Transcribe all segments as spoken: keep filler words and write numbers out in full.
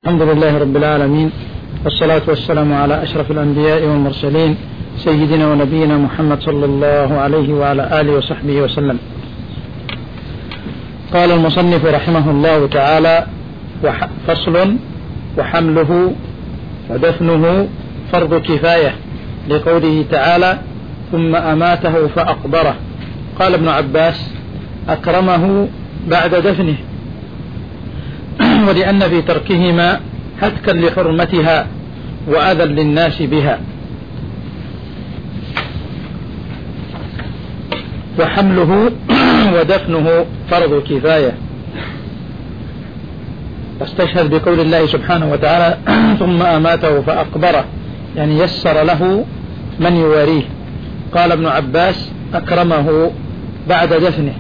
الحمد لله رب العالمين، والصلاة والسلام على أشرف الأنبياء والمرسلين سيدنا ونبينا محمد صلى الله عليه وعلى آله وصحبه وسلم. قال المصنف رحمه الله تعالى: فصل: وحمله ودفنه فرض كفاية، لقوله تعالى: ثم أماته فأقبره. قال ابن عباس: أكرمه بعد دفنه، ولأن في تركهما هتكا لحرمتها وأذى للناس بها. وحمله ودفنه فرض كفاية، واستشهد بقول الله سبحانه وتعالى: ثم أماته فأقبره، يعني يسر له من يواريه. قال ابن عباس: أكرمه بعد دفنه،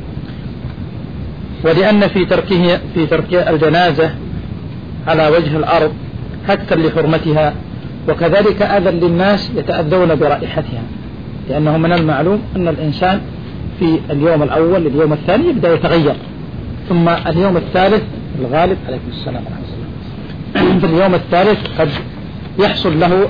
ولأن في تركه في ترك الجنازة على وجه الأرض هتكا لحرمتها، وكذلك أذى للناس يتأذون برائحتها، لأنه من المعلوم أن الإنسان في اليوم الأول اليوم الثاني يبدأ يتغير، ثم اليوم الثالث الغالب عليكم السلام ورحمة الله في اليوم الثالث قد يحصل له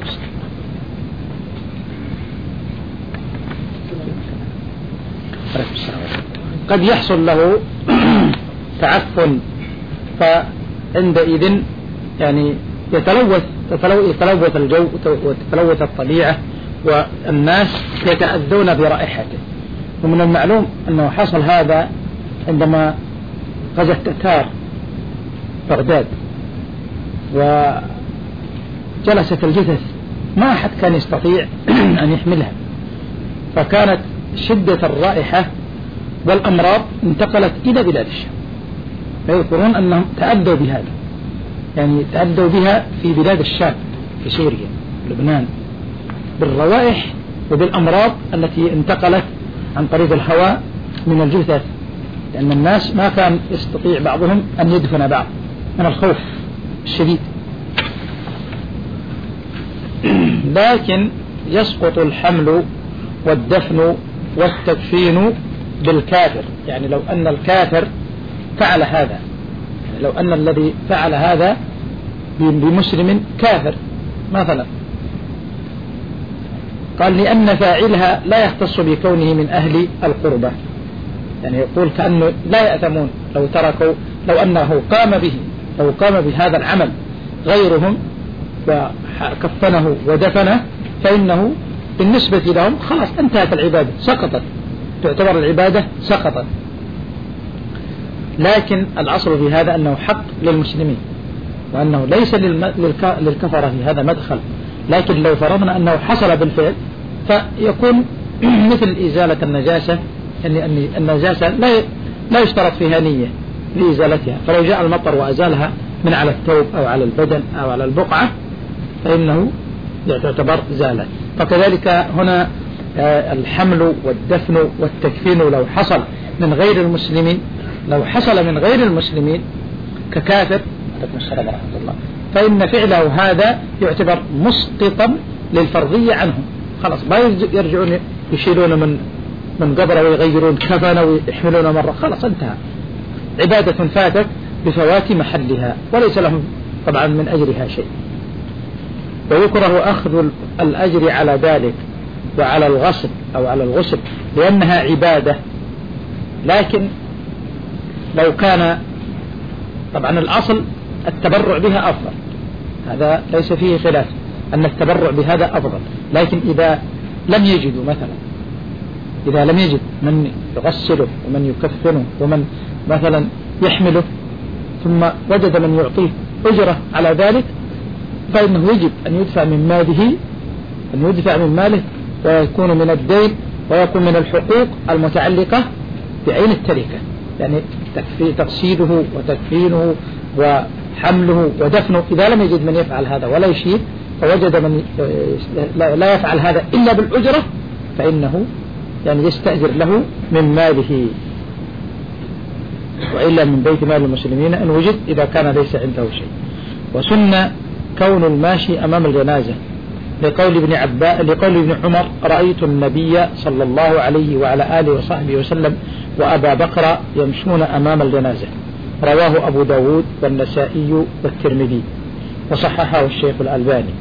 قد يحصل له تعفن، فعندئذ يعني يتلوث يتلوث الجو وتتلوث الطبيعة، والناس يتأذون برائحته. ومن المعلوم أنه حصل هذا عندما غزا التتار بغداد، وجلست الجثث ما أحد كان يستطيع أن يحملها، فكانت شدة الرائحة والأمراض انتقلت إلى بلاد الشام. فيذكرون أنهم تأذوا بهذا، يعني تأذوا بها في بلاد الشام، في سوريا، لبنان، بالروائح وبالأمراض التي انتقلت عن طريق الهواء من الجثث، لأن الناس ما كان يستطيع بعضهم أن يدفن بعض من الخوف الشديد. لكن يسقط الحمل والدفن والتدفين بالكافر، يعني لو أن الكافر فعل هذا، يعني لو أن الذي فعل هذا بمسلم كافر مثلا، قال: لأن فاعلها لا يختص بكونه من أهل القربة، يعني يقول كأنه لا يأثمون لو تركوا، لو أنه قام به لو قام بهذا العمل غيرهم وكفنه ودفنه، فإنه بالنسبة لهم خلاص انتهت العبادة، سقطت، تعتبر العبادة سقطت. لكن الأصل في هذا أنه حق للمسلمين، وأنه ليس للكفرة في هذا مدخل. لكن لو فرضنا أنه حصل بالفعل فيكون مثل إزالة النجاسة، يعني أن النجاسة لا لا يشترط فيها نية لإزالتها، فلو جاء المطر وأزالها من على الثوب أو على البدن أو على البقعة فإنه يعتبر زالت. فكذلك هنا الحمل والدفن والتكفين لو حصل من غير المسلمين لو حصل من غير المسلمين ككافر فإن فعله هذا يعتبر مسقطا للفرضية عنهم، خلاص ما يرجعون يشيلون من من قبره ويغيرون كفنه ويحملون مرة، خلاص انتهى، عبادة فاتت بفوات محلها وليس لهم طبعا من أجرها شيء. ويكره أخذ الأجر على ذلك وعلى الغسل أو على الغسل لأنها عبادة، لكن لو كان طبعا الأصل التبرع بها أفضل، هذا ليس فيه خلاف أن التبرع بهذا أفضل. لكن إذا لم يجدوا مثلا إذا لم يجد من يغسله ومن يكفنه ومن مثلا يحمله، ثم وجد من يعطيه أجرة على ذلك، فإنه يجب أن يدفع من ماله أن يدفع من ماله ويكون من الدين ويكون من الحقوق المتعلقة بعين التركة، يعني تغسيله وتكفينه وحمله ودفنه. إذا لم يجد من يفعل هذا ولا يشيد، فوجد من لا يفعل هذا إلا بالأجرة، فإنه يعني يستأجر له من ماله، وإلا من بيت مال المسلمين إن وجد إذا كان ليس عنده شيء. وسن كون الماشي أمام الجنازة، لقول ابن عباس لقول ابن عمر: رأيت النبي صلى الله عليه وعلى آله وصحبه وسلم وأبا بكر يمشون أمام الجنازة. رواه أبو داود والنسائي والترمذي وصححه الشيخ الألباني،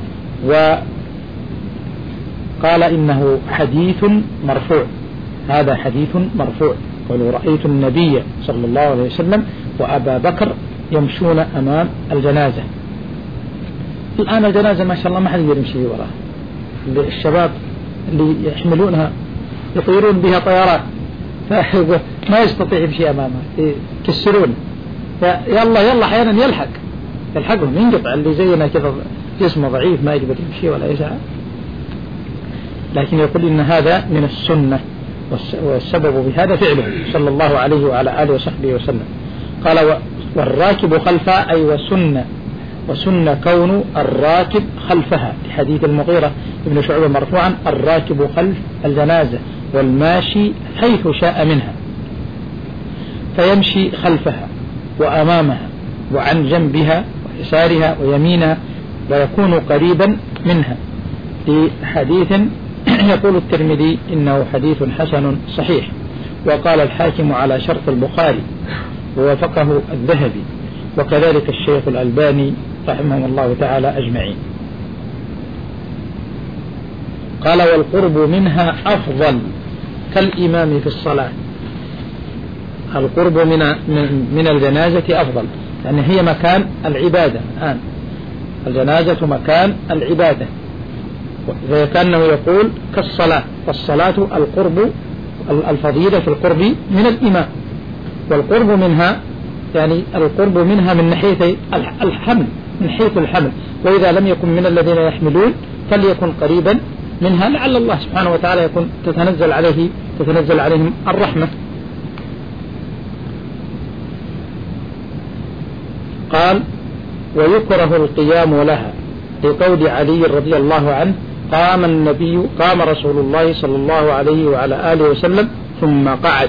وقال إنه حديث مرفوع. هذا حديث مرفوع، قالوا رأيت النبي صلى الله عليه وسلم وأبا بكر يمشون أمام الجنازة. الآن الجنازة ما شاء الله ما حد يقدر يمشي وراها، الشباب اللي يحملونها يطيرون بها طيارات ما يستطيع يمشي أمامها، يكسرون، يلا يلا أحيانا يلحق يلحقهم ينقطع، اللي زينا كذا جسمه ضعيف ما يقدر يمشي ولا يسعى. لكن يقول إن هذا من السنة، والسبب بهذا فعله صلى الله عليه وعلى آله وصحبه وسلم. قال والراكب خلفها، أي وسنة وسنة كون الراكب خلفها، في حديث المغيرة ابن شعبة مرفوعا الراكب خلف الجنازة والماشي حيث شاء منها، فيمشي خلفها وأمامها وعن جنبها ويسارها ويمينها ويكون قريبا منها. في حديث يقول الترمذي إنه حديث حسن صحيح، وقال الحاكم على شرط البخاري ووافقه الذهبي، وكذلك الشيخ الألباني رحمه الله تعالى أجمعين. قال والقرب منها أفضل كالإمام في الصلاة. القرب من من الجنازة أفضل، يعني هي مكان العبادة. الآن الجنازة مكان العبادة، كأنه يقول كالصلاة، فالصلاة القرب الفضيلة في القرب من الإمام، والقرب منها يعني القرب منها من ناحية الحمل، من حيث الحمل، وإذا لم يكن من الذين يحملون فليكن قريبا منها، لعل الله سبحانه وتعالى يكون تتنزل عليه تتنزل عليهم الرحمة. قال ويكره القيام لها، لقول علي رضي الله عنه قام النبي قام رسول الله صلى الله عليه وعلى آله وسلم ثم قعد،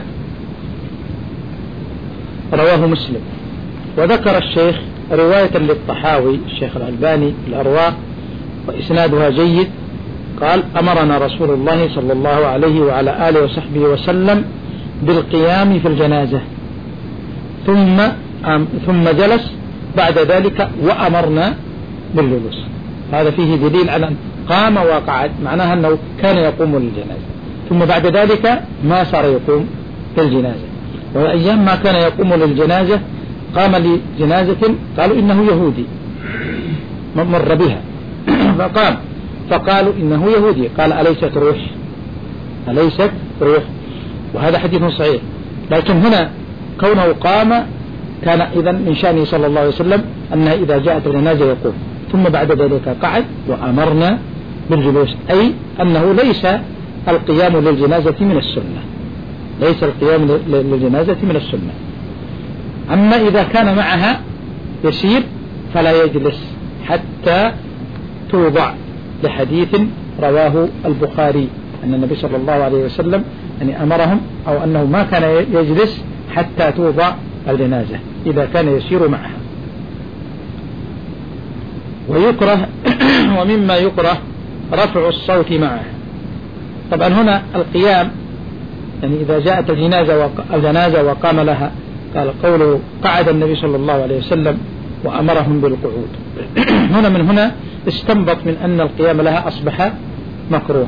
رواه مسلم. وذكر الشيخ رواية للطحاوي الشيخ الألباني الأرواح وإسنادها جيد، قال أمرنا رسول الله صلى الله عليه وعلى آله وصحبه وسلم بالقيام في الجنازة ثم ثم جلس بعد ذلك وأمرنا بالجلوس. هذا فيه دليل على أن قام وقعد، معناها أنه كان يقوم للجنازة، ثم بعد ذلك ما صار يقوم للجنازة. وأيام ما كان يقوم للجنازة قام لجنازة قالوا إنه يهودي مر بها فقام، فقالوا إنه يهودي، قال أليست روح أليست روح وهذا حديث صحيح. لكن هنا كونه قام كان إذن من شأنه صلى الله عليه وسلم أنه إذا جاءت الجنازة يقوم، ثم بعد ذلك قعد وأمرنا بالجلوس، أي أنه ليس القيام للجنازة من السنة، ليس القيام للجنازة من السنة. أما إذا كان معها يسير فلا يجلس حتى توضع، لحديث رواه البخاري أن النبي صلى الله عليه وسلم يعني أمرهم أو أنه ما كان يجلس حتى توضع الجنازة إذا كان يسير معها. ويكره ومما يكره رفع الصوت معه. طبعا هنا القيام يعني إذا جاءت الجنازة الجنازة وقام لها، قال قوله قعد النبي صلى الله عليه وسلم وأمرهم بالقعود هنا من هنا استنبط من أن القيام لها أصبح مكروها،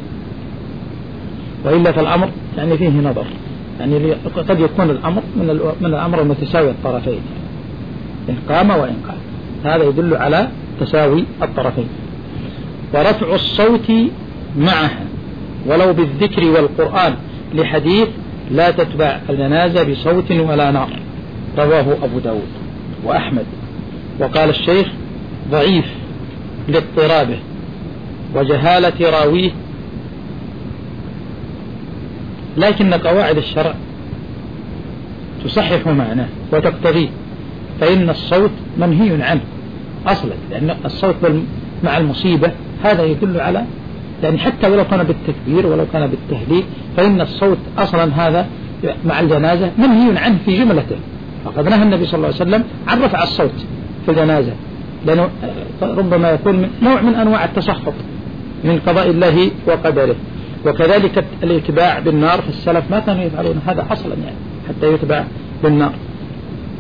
وإلا فالأمر يعني فيه نظر، يعني قد يكون الأمر من من الأمر المتساوي الطرفين، إن قام وإن قام، هذا يدل على تساوي الطرفين. ورفع الصوت معها ولو بالذكر والقرآن، لحديث لا تتبع الجنازة بصوت ولا نار، رواه أبو داود وأحمد. وقال الشيخ ضعيف لاضطرابه وجهالة راويه، لكن قواعد الشرع تصحح معناه وتقتضيه، فإن الصوت منهي عنه أصلا، لأن الصوت مع المصيبة هذا يدل على يعني حتى ولو كان بالتكبير ولو كان بالتهليل، فإن الصوت أصلا هذا مع الجنازة منهي عنه في جملته. فقد نهى النبي صلى الله عليه وسلم عن رفع الصوت في الجنازة، لأنه ربما يكون نوع من أنواع التسخط من قضاء الله وقدره. وكذلك الاتباع بالنار في السلف ما كانوا يفعلون هذا أصلا، يعني حتى يتبع بالنار.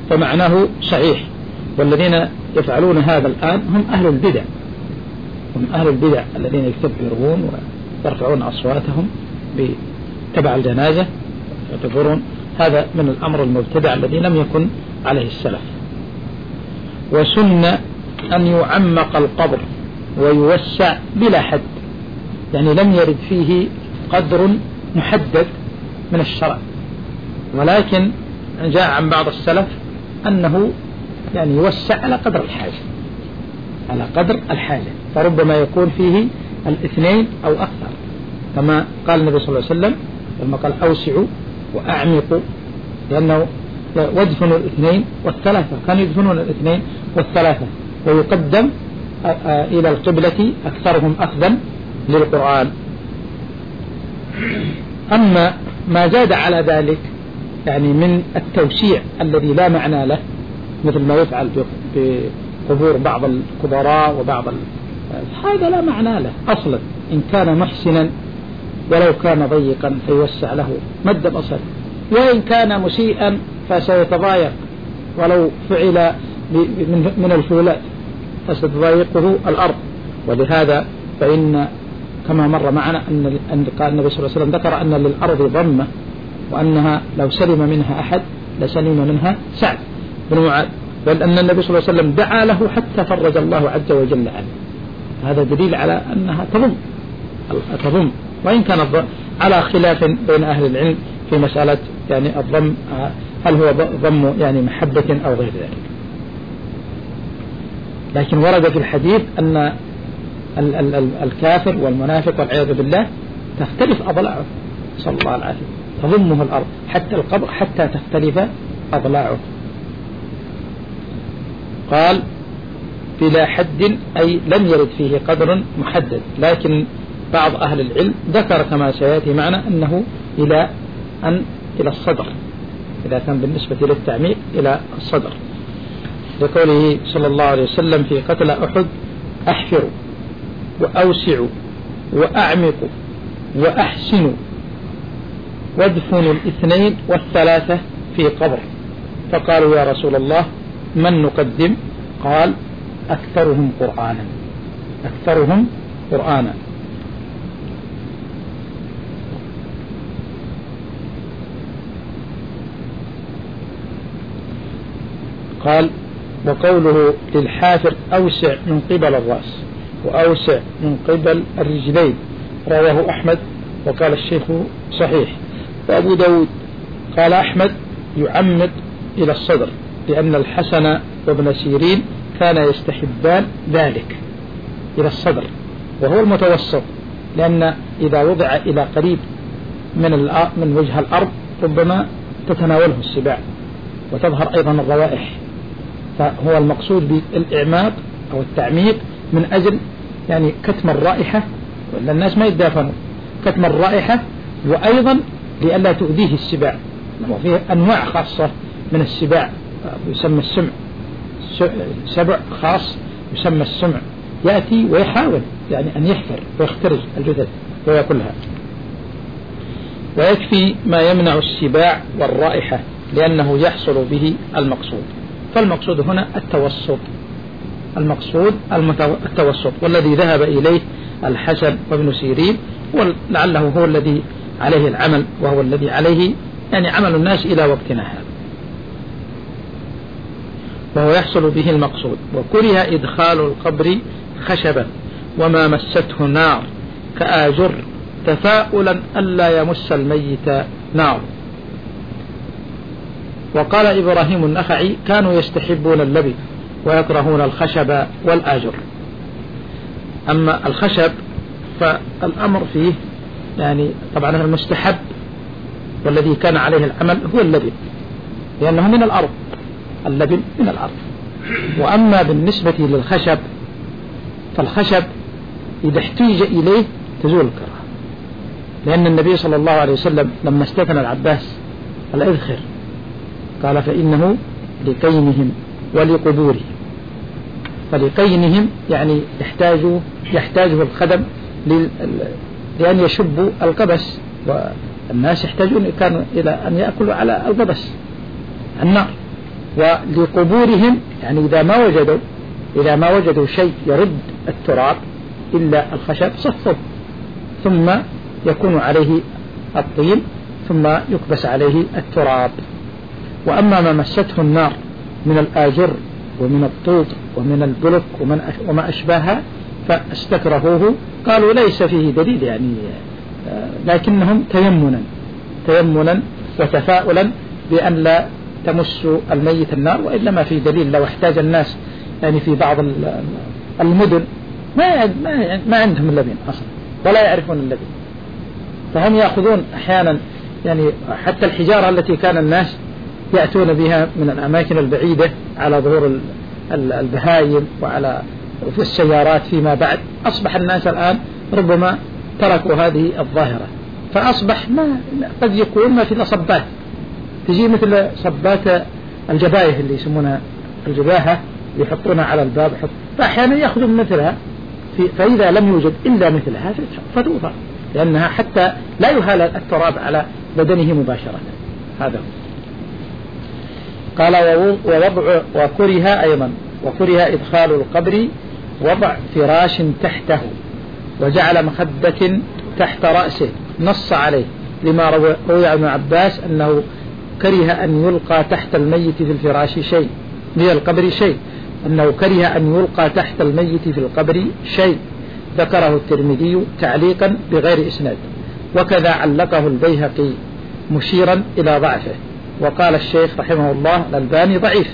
فمعناه صحيح. والذين يفعلون هذا الآن هم أهل البدع، هم أهل البدع الذين يكبرون ويرفعون أصواتهم بتبع الجنازة، يعتبرون هذا من الأمر المبتدع الذي لم يكن عليه السلف. وسن أن يعمق القبر ويوسع بلا حد، يعني لم يرد فيه قدر محدد من الشرع، ولكن جاء عن بعض السلف أنه يعني يوسع على قدر الحاجة، على قدر الحاجة، فربما يكون فيه الاثنين أو أكثر، كما قال النبي صلى الله عليه وسلم لما قال أوسعوا وأعمقوا، لأنه ويدفنوا الاثنين والثلاثة، كانوا يدفنون الاثنين والثلاثة، ويقدم إلى القبلة أكثرهم أخذا للقرآن. أما ما زاد على ذلك يعني من التوسيع الذي لا معنى له، مثل ما يفعل بقبور بعض الكبراء وبعض ال... هذا لا معنى له أصلا. إن كان محسنا ولو كان ضيقا فيوسع له مد البصر، وإن كان مسيئا فسيتضايق ولو فعل من الفولات فستضايقه الأرض. ولهذا فإن كما مر معنا أن قال النبي صلى الله عليه وسلم ذكر أن للأرض ضمة، وأنها لو سلم منها أحد لسلم منها سعد بن معاذ، بل أن النبي صلى الله عليه وسلم دعا له حتى فرج الله عز وجل عنه. هذا دليل على أنها تضم تضم وإن كان على خلاف بين أهل العلم في مسألة يعني الضم، هل هو ضم يعني محبة أو غير ذلك. لكن ورد في الحديث أن الكافر والمنافق والعياذ بالله تختلف أضلاعه، صلى الله عليه وسلم، تضمه الأرض حتى القبر حتى تختلف أضلاعه. قال بلا حد أي لم يرد فيه قدر محدد، لكن بعض أهل العلم ذكر كما سيأتي معنا أنه إلى أن إلى الصدر، إذا كان بالنسبة للتعميق إلى الصدر، لقوله صلى الله عليه وسلم في قتل أحد أحفروا وأوسعوا وأعمقوا وأحسنوا وادفنوا الاثنين والثلاثة في قبر، فقالوا يا رسول الله من نقدم؟ قال أكثرهم قرآنا، أكثرهم قرآنا. قال وقوله للحافر أوسع من قبل الرأس وأوسع من قبل الرجلين، رواه أحمد وقال الشيخ صحيح. وأبو داود قال أحمد يعمد إلى الصدر، لأن الحسن وابن سيرين كان يستحبان ذلك إلى الصدر، وهو المتوسط، لأن إذا وضع إلى قريب من من وجه الأرض ربما تتناوله السباع وتظهر أيضا الروائح، فهو المقصود بالإعماق أو التعميق من أجل يعني كتم الرائحة، وإلا الناس ما يتدافنوا، كتم الرائحة، وأيضا لئلا تؤذيه السباع، وفيه أنواع خاصة من السباع يسمى السمع، سبع خاص يسمى السمع، يأتي ويحاول يعني أن يحفر ويخترج الجثث ويأكلها. ويكفي ما يمنع السباع والرائحة لأنه يحصل به المقصود، فالمقصود هنا التوسط، المقصود التوسط، والذي ذهب إليه الحسن وابن سيرين ولعله هو الذي عليه العمل، وهو الذي عليه يعني عمل الناس إلى وقتنا هذا، وهو يحصل به المقصود. وكره إدخال القبر خشبا وما مسته نار كآجر تفاؤلا ألا يمس الميت نار. وقال إبراهيم النخعي كانوا يستحبون اللبن ويكرهون الخشب والآجر. أما الخشب فالأمر فيه يعني طبعا المستحب والذي كان عليه العمل هو اللبن، لأنه من الأرض، اللبن من الأرض. وأما بالنسبة للخشب فالخشب إذا احتيج إليه تزول الكراهة، لأن النبي صلى الله عليه وسلم لما استثنى العباس الإذخر قال فإنه لقينهم ولقبورهم، فلقينهم يعني يحتاجوا يحتاجه الخدم لأن يشبوا القبس، والناس يحتاجون كانوا إلى أن يأكلوا على القبس النار، ولقبورهم يعني إذا ما وجدوا إذا ما وجدوا شيء يرد التراب إلا الخشب صفوا ثم يكون عليه الطين ثم يكبس عليه التراب. وأما ما مسته النار من الآجر ومن الطوط ومن البلك وما أشباهها فاستكرهوه، قالوا ليس فيه دليل يعني، لكنهم تيمنا تيمنا وتفاؤلا بأن لا تمس الميت النار، وإلا ما في دليل. لو احتاج الناس يعني في بعض المدن ما ما عندهم اللبن أصلا ولا يعرفون اللبن، فهم يأخذون أحيانا يعني حتى الحجارة التي كان الناس يأتون بها من الأماكن البعيدة على ظهور البهائم وعلى في السيارات فيما بعد، أصبح الناس الآن ربما تركوا هذه الظاهرة، فأصبح ما قد يكون ما في صبات تجي مثل صبات الجبايه اللي يسمونها الجباهة يحطونها على الباب، فأحيانا يأخذون مثلها في، فإذا لم يوجد إلا مثلها فتوضع، لأنها حتى لا يهال التراب على بدنه مباشرة. هذا قال ووضع وكره أيضا وكره إدخال القبر وضع فراش تحته وجعل مخدة تحت رأسه، نص عليه لما روي عن عباس أنه كره أن يلقى تحت الميت في الفراش شيء في القبر شيء أنه كره أن يلقى تحت الميت في القبر شيء، ذكره الترمذي تعليقا بغير إسناد، وكذا علقه البيهقي مشيرا إلى ضعفه، وقال الشيخ رحمه الله الألباني ضعيف،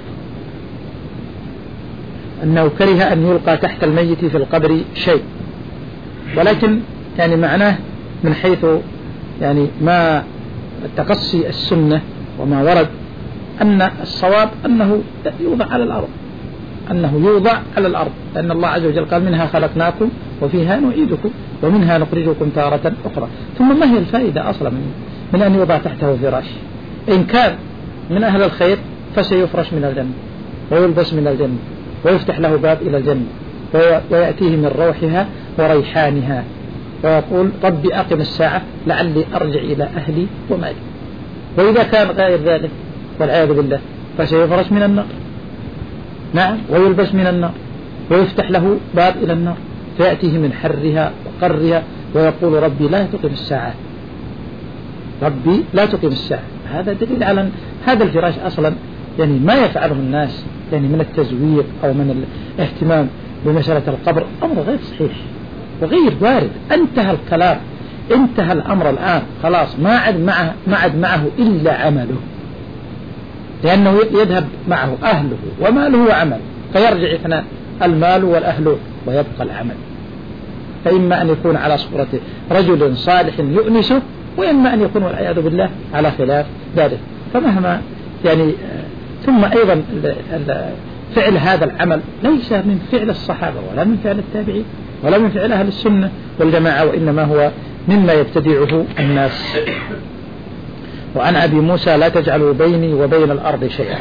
أنه كره أن يلقى تحت الميت في القبر شيء، ولكن يعني معناه من حيث يعني ما تقصي السنة وما ورد أن الصواب أنه يوضع على الأرض أنه يوضع على الأرض، لأن الله عز وجل قال منها خلقناكم وفيها نعيدكم ومنها نخرجكم تارة أخرى. ثم ما هي الفائدة أصلا من, من أن يوضع تحته فراش؟ إن كان من أهل الخير فسيفرش من الجنة ويلبس من الجنة ويفتح له باب إلى الجنة ويأتيه من روحها وريحانها ويقول ربي أقم الساعة لعلي أرجع إلى أهلي ومالي. وإذا كان غير ذلك والعياذ بالله فسيفرش من النار، نعم، ويلبس من النار ويفتح له باب إلى النار فيأتيه من حرها وقرها ويقول ربي لا تقم الساعة ربي لا تقم الساعة. هذا دليل على هذا الفراش أصلا يعني ما يفعله الناس يعني من التزويق أو من الاهتمام بمسألة القبر أمر غير صحيح وغير وارد. انتهى الكلام، انتهى الأمر الآن، خلاص ما عد معه ما عد معه إلا عمله، لأنه يذهب معه أهله وماله وعمل، فيرجع اثنان المال والأهل ويبقى العمل، فإما أن يكون على صورة رجل صالح يؤنسه، وإما أن يكون والعياذ بالله على خلاف ذلك. فمهما يعني ثم أيضا فعل هذا العمل ليس من فعل الصحابة ولا من فعل التابعين ولا من فعل أهل السنة والجماعة، وإنما هو مما يبتدعه الناس. وعن أبي موسى لا تجعلوا بيني وبين الأرض شيئا،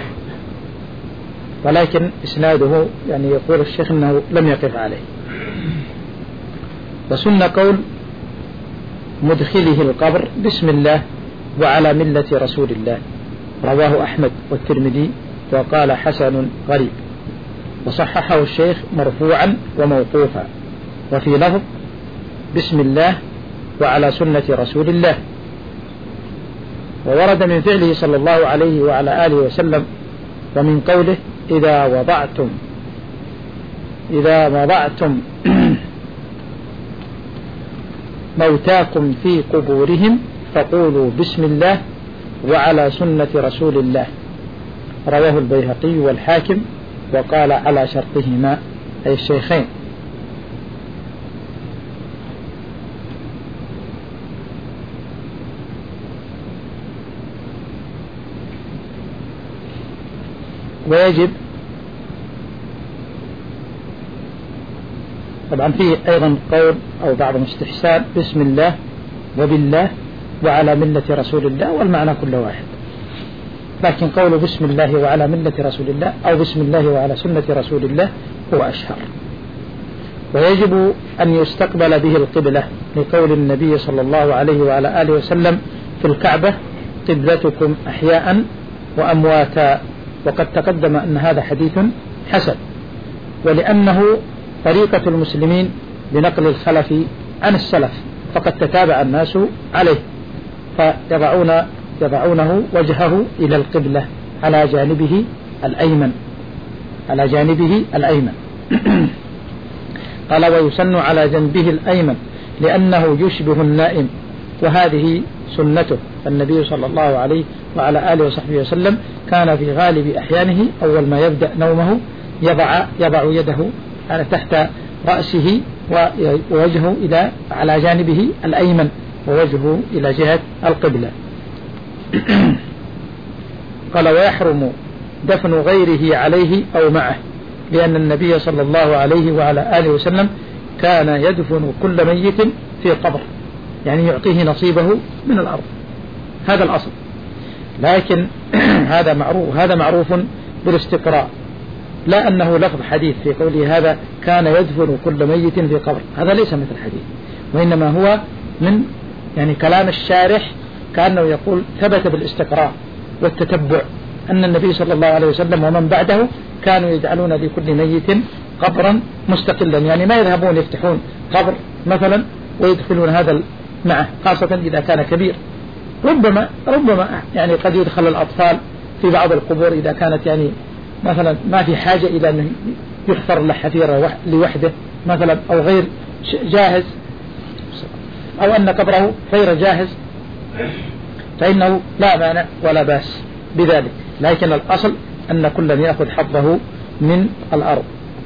ولكن إسناده يعني يقول الشيخ أنه لم يقف عليه. وسن قول مدخله القبر بسم الله وعلى ملة رسول الله، رواه أحمد والترمذي وقال حسن غريب، وصححه الشيخ مرفوعا وموقوفا، وفي لفظ بسم الله وعلى سنة رسول الله. وورد من فعله صلى الله عليه وعلى آله وسلم ومن قوله إذا وضعتم إذا وضعتم موتاكم في قبورهم فقولوا بسم الله وعلى سنة رسول الله، رواه البيهقي والحاكم وقال على شرطهما أي الشيخين. ويجب طبعا فيه أيضا قول أو بعض استحسان بسم الله وبالله وعلى ملة رسول الله، والمعنى كل واحد، لكن قول بسم الله وعلى ملة رسول الله أو بسم الله وعلى سنة رسول الله هو أشهر. ويجب أن يستقبل به القبلة لقول النبي صلى الله عليه وعلى آله وسلم في الكعبة قبلتكم أحياء وأمواتا وقد تقدم أن هذا حديث حسن، ولأنه طريقة المسلمين بنقل الخلف عن السلف، فقد تتابع الناس عليه، فيضعون يضعونه وجهه إلى القبلة على جانبه الأيمن على جانبه الأيمن قال ويسن على جنبه الأيمن لأنه يشبه النائم، وهذه سنته. النبي صلى الله عليه وعلى آله وصحبه وسلم كان في غالب أحيانه أول ما يبدأ نومه يضع يضع يده تحت رأسه ووجهه إلى على جانبه الأيمن ووجهه إلى جهة القبلة. قال ويحرم دفن غيره عليه أو معه، لأن النبي صلى الله عليه وعلى آله وسلم كان يدفن كل ميت في قبر، يعني يعطيه نصيبه من الأرض، هذا الأصل. لكن هذا معروف هذا معروف بالاستقراء، لا أنه لفظ حديث في قوله هذا كان يدفن كل ميت في قبر، هذا ليس مثل حديث، وإنما هو من يعني كلام الشارح، كأنه يقول ثبت بالاستقراء والتتبع أن النبي صلى الله عليه وسلم ومن بعده كانوا يجعلون لكل ميت قبرا مستقلا، يعني ما يذهبون يفتحون قبر مثلا ويدخلون هذا معه، خاصة إذا كان كبير. ربما ربما يعني قد يدخل الأطفال في بعض القبور إذا كانت يعني مثلا ما في حاجة إلى أن يحفر له حفيرة لوحده مثلا، أو غير جاهز، أو أن قبره غير جاهز، فإنه لا مانع ولا بأس بذلك، لكن الأصل أن كل يأخذ حظه من الأرض.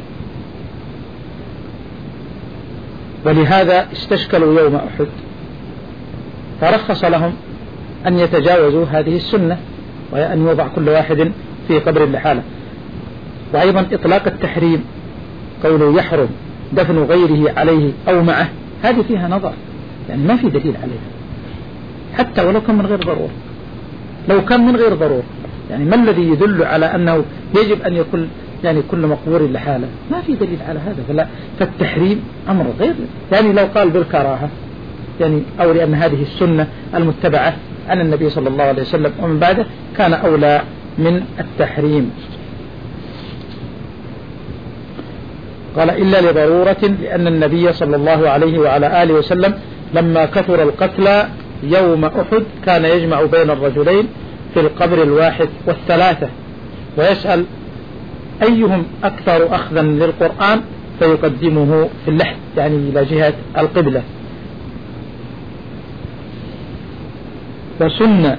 ولهذا استشكلوا يوم أحد فرخص لهم أن يتجاوزوا هذه السنة، وأن يوضع كل واحد في قبر لحاله. وأيضا إطلاق التحريم قوله يحرم دفن غيره عليه أو معه، هذه فيها نظر، يعني ما في دليل عليها، حتى ولو كان من غير ضرورة. لو كان من غير ضرورة يعني ما الذي يدل على أنه يجب أن يكون يعني كل مقبور لحاله؟ ما في دليل على هذا. فلا فالتحريم أمر غير، يعني لو قال بالكراهة يعني أو لأن هذه السنة المتبعة عن النبي صلى الله عليه وسلم ومن بعده كان أولى من التحريم. قال إلا لضرورة، لأن النبي صلى الله عليه وعلى آله وسلم لما كثر القتلى يوم أحد كان يجمع بين الرجلين في القبر الواحد والثلاثة، ويسأل أيهم أكثر أخذا للقرآن فيقدمه في اللحد، يعني إلى جهة القبلة. وسنة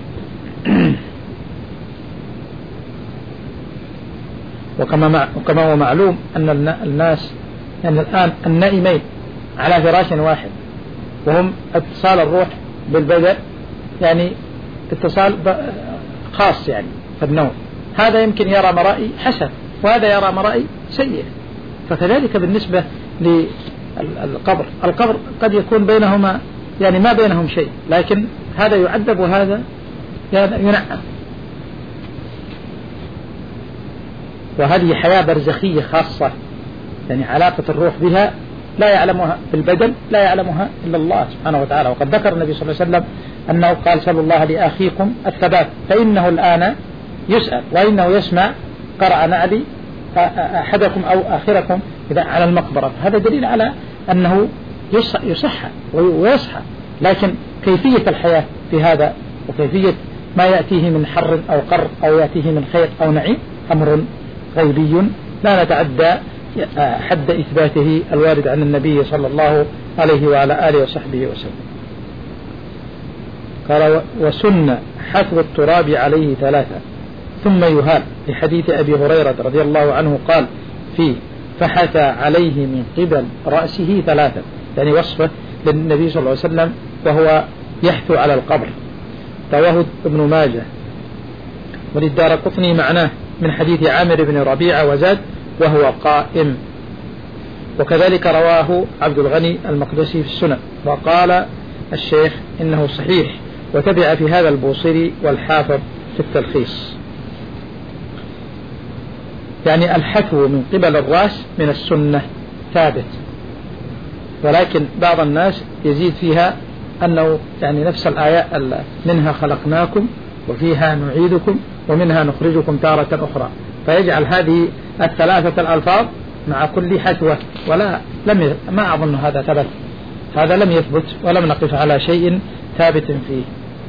وكما وكما هو معلوم أن الناس يعني الآن النائمين على فراش واحد وهم اتصال الروح بالبدن يعني اتصال خاص يعني في النوم، هذا يمكن يرى مرائي حسن وهذا يرى مرائي سيء. فكذلك بالنسبة للقبر، القبر قد يكون بينهما يعني ما بينهم شيء، لكن هذا يعذب وهذا ينعم، وهذه حياة برزخية خاصة، يعني علاقة الروح بها لا يعلمها بالبدن، لا يعلمها إلا الله سبحانه وتعالى. وقد ذكر النبي صلى الله عليه وسلم أنه قال سألوا الله لأخيكم الثبات فإنه الآن يسأل وإنه يسمع قرع نعلي أحدكم أو آخركم إذا على المقبرة. هذا دليل على أنه يصح ويصحى، لكن كيفية الحياة في هذا وكيفية ما يأتيه من حر أو قر أو يأتيه من خير أو نعيم أمر غيبي لا نتعدى حد إثباته الوارد عن النبي صلى الله عليه وعلى آله وصحبه وسلم. قال وسن حثو التراب عليه ثلاثة ثم يهال، لحديث أبي هريرة رضي الله عنه قال فيه فحثى عليه من قبل رأسه ثلاثة، يعني وصفه للنبي صلى الله عليه وسلم وهو يحثو على القبر. رواه ابن ماجه وللدارقطني معناه من حديث عامر بن ربيعة وزاد وهو قائم، وكذلك رواه عبد الغني المقدسي في السنن، وقال الشيخ إنه صحيح، وتبع في هذا البوصيري والحافظ في التلخيص. يعني الحثو من قبل الرأس من السنة ثابت، ولكن بعض الناس يزيد فيها أنه يعني نفس الآية منها خلقناكم وفيها نعيدكم ومنها نخرجكم تارة أخرى، فيجعل هذه الثلاثة الألفاظ مع كل حشوة، ولا لم ي... ما أظن هذا ثبت، هذا لم يثبت ولم نقف على شيء ثابت فيه.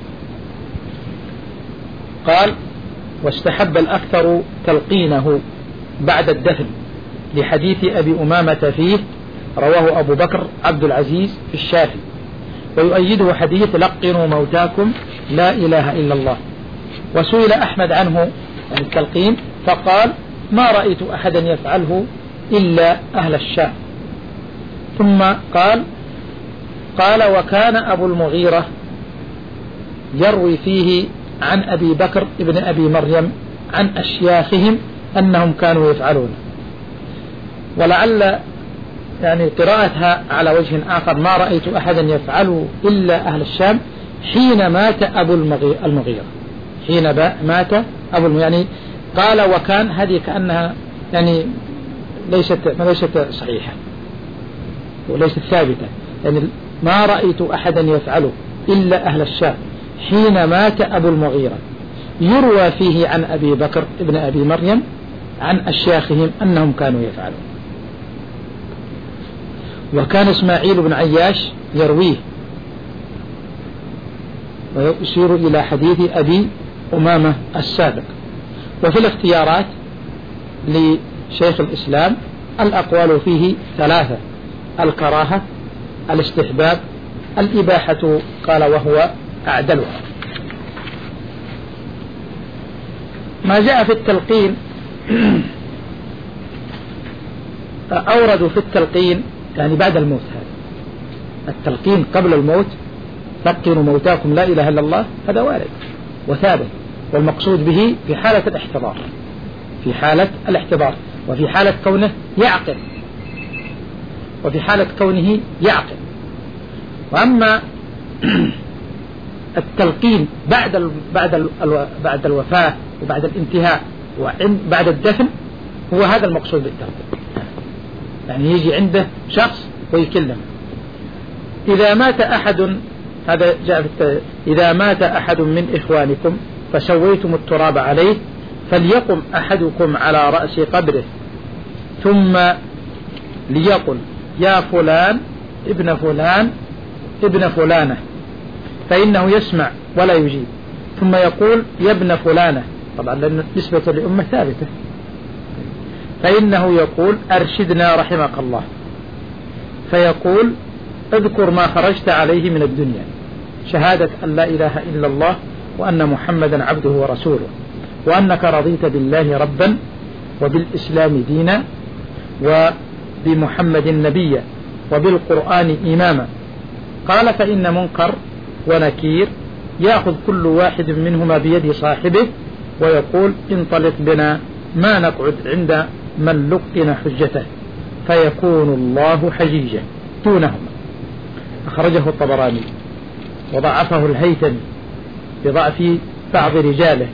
قال: واستحب الأكثر تلقينه بعد الدفن لحديث أبي أمامة فيه، رواه أبو بكر عبد العزيز في الشافعي، ويؤيده حديث لقنوا موتاكم لا إله إلا الله. وسئل أحمد عنه عن التلقين فقال: ما رأيت أحدا يفعله إلا أهل الشام. ثم قال قال وكان أبو المغيرة يروي فيه عن أبي بكر ابن أبي مريم عن أشياخهم أنهم كانوا يفعلون. ولعل يعني قراءتها على وجه آخر: ما رأيت أحدا يفعله إلا أهل الشام حين مات أبو المغيرة، حين مات أبو المغيرة، يعني قال وكان، هذه كأنها يعني ليست ليست صحيحة وليست ثابتة، يعني ما رأيت أحدا يفعله إلا أهل الشام حين مات أبو المغيرة، يروى فيه عن أبي بكر ابن أبي مريم عن أشياخهم أنهم كانوا يفعلون. وكان إسماعيل بن عياش يرويه ويشير إلى حديث أبي أمامة السابق. وفي الاختيارات لشيخ الإسلام الأقوال فيه ثلاثة: الكراهة، الاستحباب، الإباحة، قال وهو أعدلها. ما جاء في التلقين أوردوا في التلقين يعني بعد الموت، هذا التلقين قبل الموت، لقنوا موتاكم لا إله إلا الله، هذا وارد وثابت، والمقصود به في حالة الاحتضار، في حالة الاحتضار وفي حالة كونه يعقل، وفي حالة كونه يعقل. وأما التلقين بعد ال بعد ال بعد الوفاة وبعد الانتهاء وبعد الدفن، هو هذا المقصود بالتلقين، يعني يجي عنده شخص ويكلم. إذا مات أحد، هذا جاء في إذا مات أحد من إخوانكم فسويتم التراب عليه فليقم أحدكم على رأس قبره ثم ليقل يا فلان ابن فلان ابن فلانة، فإنه يسمع ولا يجيب، ثم يقول يا ابن فلانة، طبعا لأن نسبة لأمة ثابتة، فإنه يقول أرشدنا رحمك الله، فيقول اذكر ما خرجت عليه من الدنيا، شهادة أن لا إله إلا الله وأن محمدا عبده ورسوله، وأنك رضيت بالله ربا وبالإسلام دينا وبمحمد نبيا وبالقرآن إماما. قال فإن منكر ونكير يأخذ كل واحد منهما بيد صاحبه ويقول انطلق بنا ما نقعد عند من لقن حجته، فيكون الله حجيجه دونهما. أخرجه الطبراني وضعفه الهيثمي بضعف بعض رجاله،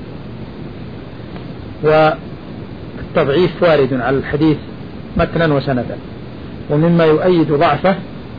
والتضعيف وارد على الحديث متنا وسندا. ومما يؤيد ضعفه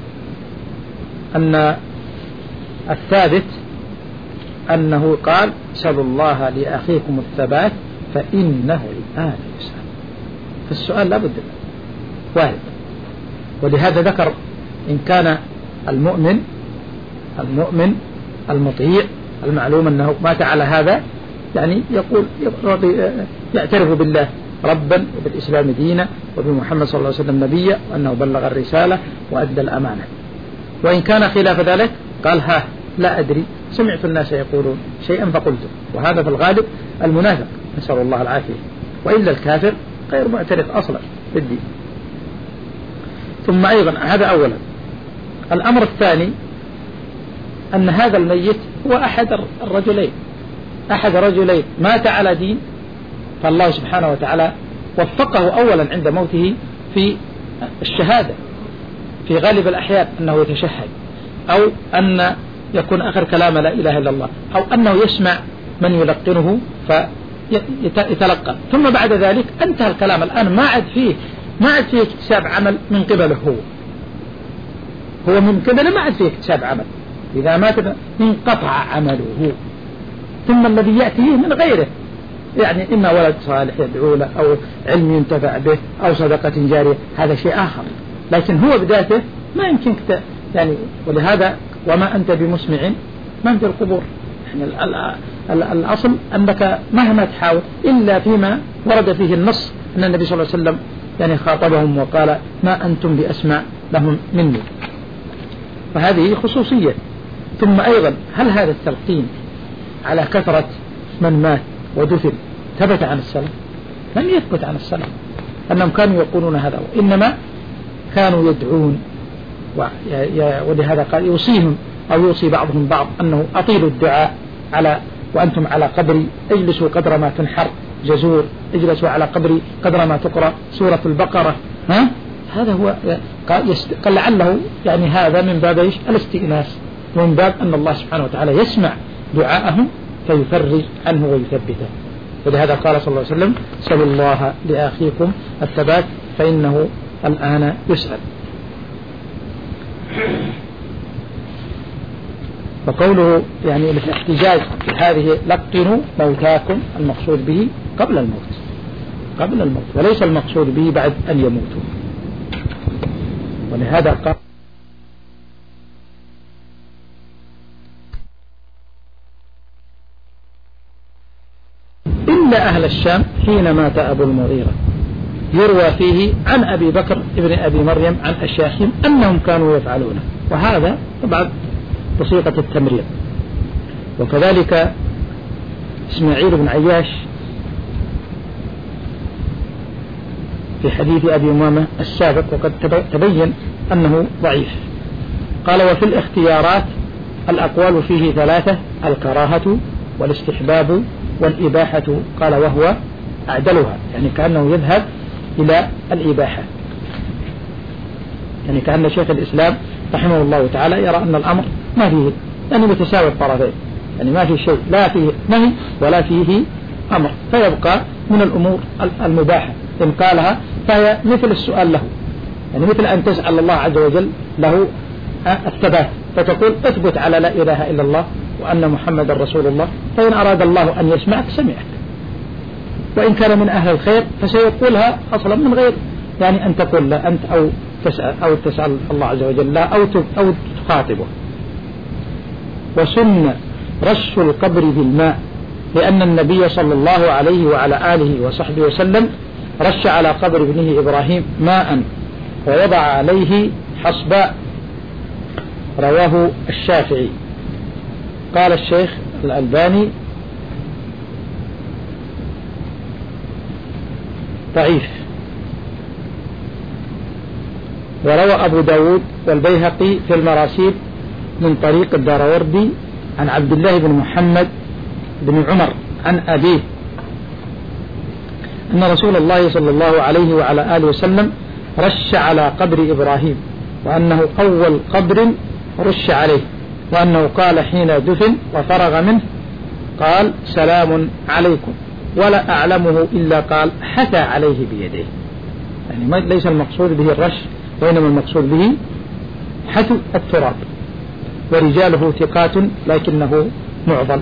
أن الثابت أنه قال سلوا الله لأخيكم الثبات فإنه الآن يسأل، فالسؤال لا بد وارد. ولهذا ذكر إن كان المؤمن المؤمن المطيع المعلوم أنه مات على هذا، يعني يقول يعترف بالله ربا وبالإسلام دينا وبمحمد صلى الله عليه وسلم نبيا وأنه بلغ الرسالة وأدى الأمانة. وإن كان خلاف ذلك قال ها لا أدري سمعت الناس يقولون شيئا فقلته، وهذا في الغالب المنافق نسأل الله العافية، وإلا الكافر غير معترف أصلا بالدين. ثم أيضا هذا أولا. الأمر الثاني أن هذا الميت هو أحد الرجلين أحد رجلين مات على دين، فالله سبحانه وتعالى وفقه أولا عند موته في الشهادة في غالب الأحيان أنه يتشهد، أو أن يكون آخر كلام لا إله إلا الله، أو أنه يسمع من يلقنه فيتلقى، ثم بعد ذلك انتهى الكلام. الآن ما عاد فيه ما عاد فيه اكتساب عمل من قبله، هو هو من قبله ما عاد فيه اكتساب عمل، إذا مات انقطع عمله. ثم الذي يأتيه من غيره، يعني إما ولد صالح يدعو له أو علم ينتفع به أو صدقة جارية، هذا شيء آخر. لكن هو بذاته ما يمكنك يعني، ولهذا وما أنت بمسمع من في القبور. يعني الأصل أنك مهما تحاول إلا فيما ورد فيه النص أن النبي صلى الله عليه وسلم يعني خاطبهم وقال ما أنتم بأسمع لهم مني، فهذه خصوصية. ثم أيضا هل هذا التلقين على كثرة من مات ودفن ثبت عن السلف؟ لم يثبت عن السلف أنهم كانوا يقولون هذا، وإنما كانوا يدعون، ولهذا قال يوصيهم أو يوصي بعضهم بعض أنه أطيلوا الدعاء على وأنتم على قبري، اجلسوا قدر ما تنحر جزور، اجلسوا على قبري قدر ما تقرأ سورة البقرة. ها؟ هذا هو قال, يست... قال لعله يعني هذا من باب إيش؟ الاستئناس، ومن باب أن الله سبحانه وتعالى يسمع دعاءهم فيفرج عنه ويثبته. ولهذا قال صلى الله عليه وسلم سلوا الله لأخيكم الثبات فإنه الآن يسأل. وقوله يعني الاحتجاج في هذه لقنوا موتاكم، المقصود به قبل الموت، قبل الموت، وليس المقصود به بعد أن يموتوا. ولهذا قال إلا أهل الشام حين مات أبو المغيرة، يروى فيه عن أبي بكر ابن أبي مريم عن أشياخهم أنهم كانوا يفعلونه، وهذا طبعا بصيغة التمريض. وكذلك إسماعيل بن عياش في حديث أبي أمامة السابق وقد تبين أنه ضعيف. قال وفي الاختيارات الأقوال فيه ثلاثة: الكراهة والاستحباب والإباحة. قال وهو أعدلها، يعني كأنه يذهب إلى الإباحة، يعني كأن شيخ الإسلام رحمه الله تعالى يرى أن الأمر ما فيه يعني متساوي الطرفين، يعني ما فيه شيء لا فيه نهي ولا فيه أمر، فيبقى من الأمور المباحة إن قالها فهي مثل السؤال له، يعني مثل أن تسأل الله عز وجل له الثبات، فتقول اثبت على لا إله إلا الله وأن محمد رسول الله، فإن أراد الله أن يسمعك سمعك، وإن كان من أهل الخير فسيقولها أصلا من غير يعني أن تقول لا أنت أو تسأل أو تسأل الله عز وجل لا أو أو تخاطبه. وسن رش القبر بالماء، لأن النبي صلى الله عليه وعلى آله وصحبه وسلم رش على قبر ابنه إبراهيم ماء ووضع عليه حصباء، رواه الشافعي. قال الشيخ الألباني ضعيف. وروى أبو داود والبيهقي في المراسيل من طريق الداروردي عن عبد الله بن محمد بن عمر عن أبيه أن رسول الله صلى الله عليه وعلى آله وسلم رش على قبر إبراهيم، وأنه أول قبر رش عليه، وأنه قال حين دفن وفرغ منه قال سلام عليكم، ولا أعلمه إلا قال حثى عليه بيديه، يعني ليس المقصود به الرش وإنما المقصود به حثو التراب، ورجاله ثقات لكنه معضل.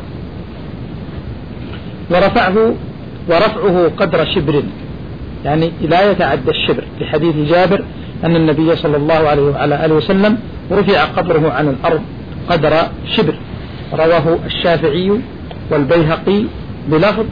ورفعه ورفعه قدر شبر، يعني لا يتعدى الشبر، في حديث جابر أن النبي صلى الله عليه وعلى آله وسلم رفع قبره عن الأرض قدر شبر، رواه الشافعي والبيهقي بلفظ